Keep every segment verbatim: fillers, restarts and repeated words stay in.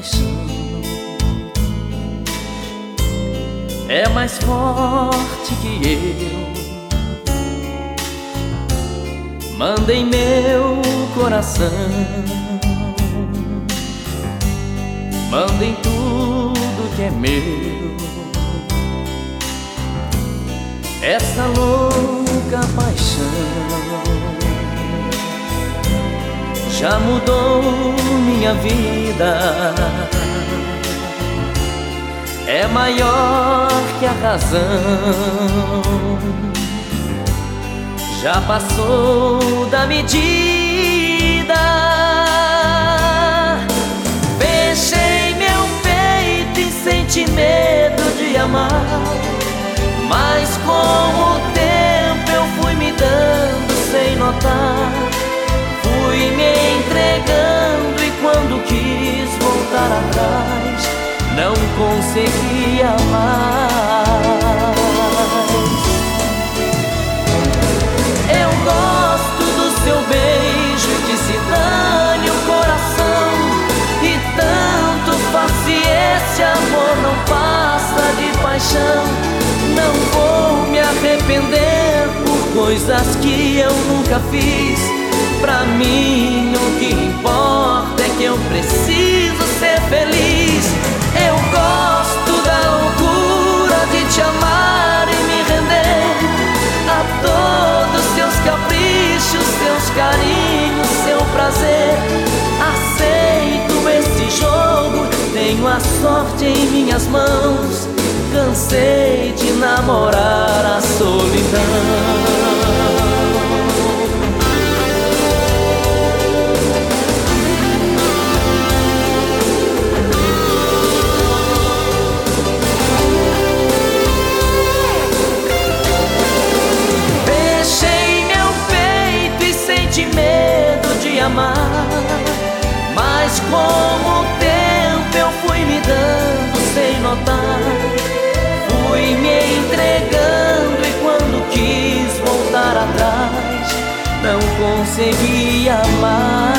paixão é mais forte que eu. Manda em meu coração, manda em tudo que é meu. Essa louca paixão já mudou minha vida. É maior que a razão, já passou da medida. Fechei meu peito e senti medo de amar, mas com o tempo eu fui me dando sem notar. Fui me entregando e quando quis voltar atrás, não consegui amar. Eu gosto do seu beijo que se dane o coração, e tanto faz se esse amor não passa de paixão. Não vou me arrepender por coisas que eu nunca fiz. Pra mim o que importa é que eu preciso ser feliz. Eu gosto da loucura de te amar e me render a todos seus caprichos, seus carinhos, seu prazer. Aceito esse jogo, tenho a sorte em minhas mãos. Cansei de namorar a solidão. Mas com o tempo eu fui me dando sem notar. Fui me entregando e quando quis voltar atrás, não consegui amar.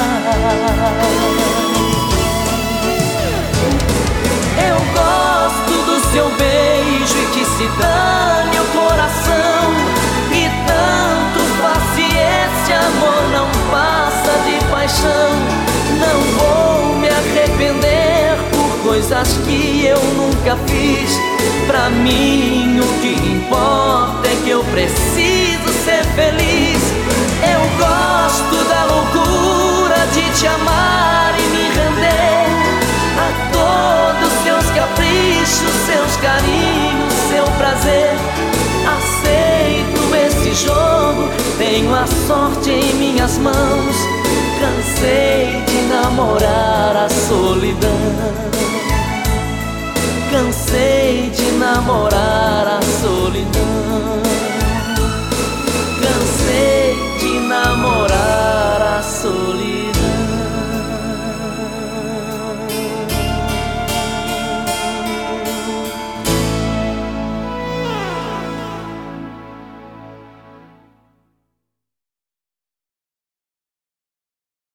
Eu gosto do seu beijo e que se dane o coração, e tanto faz se esse amor não passa de paixão. Não vou me arrepender por coisas que eu nunca fiz. Pra mim o que importa é que eu preciso ser feliz. Eu gosto da loucura de te amar e me render a todos seus caprichos, seus carinhos, seu prazer. Aceito esse jogo, tenho a sorte em minhas mãos. Cansei de namorar a solidão. Cansei de namorar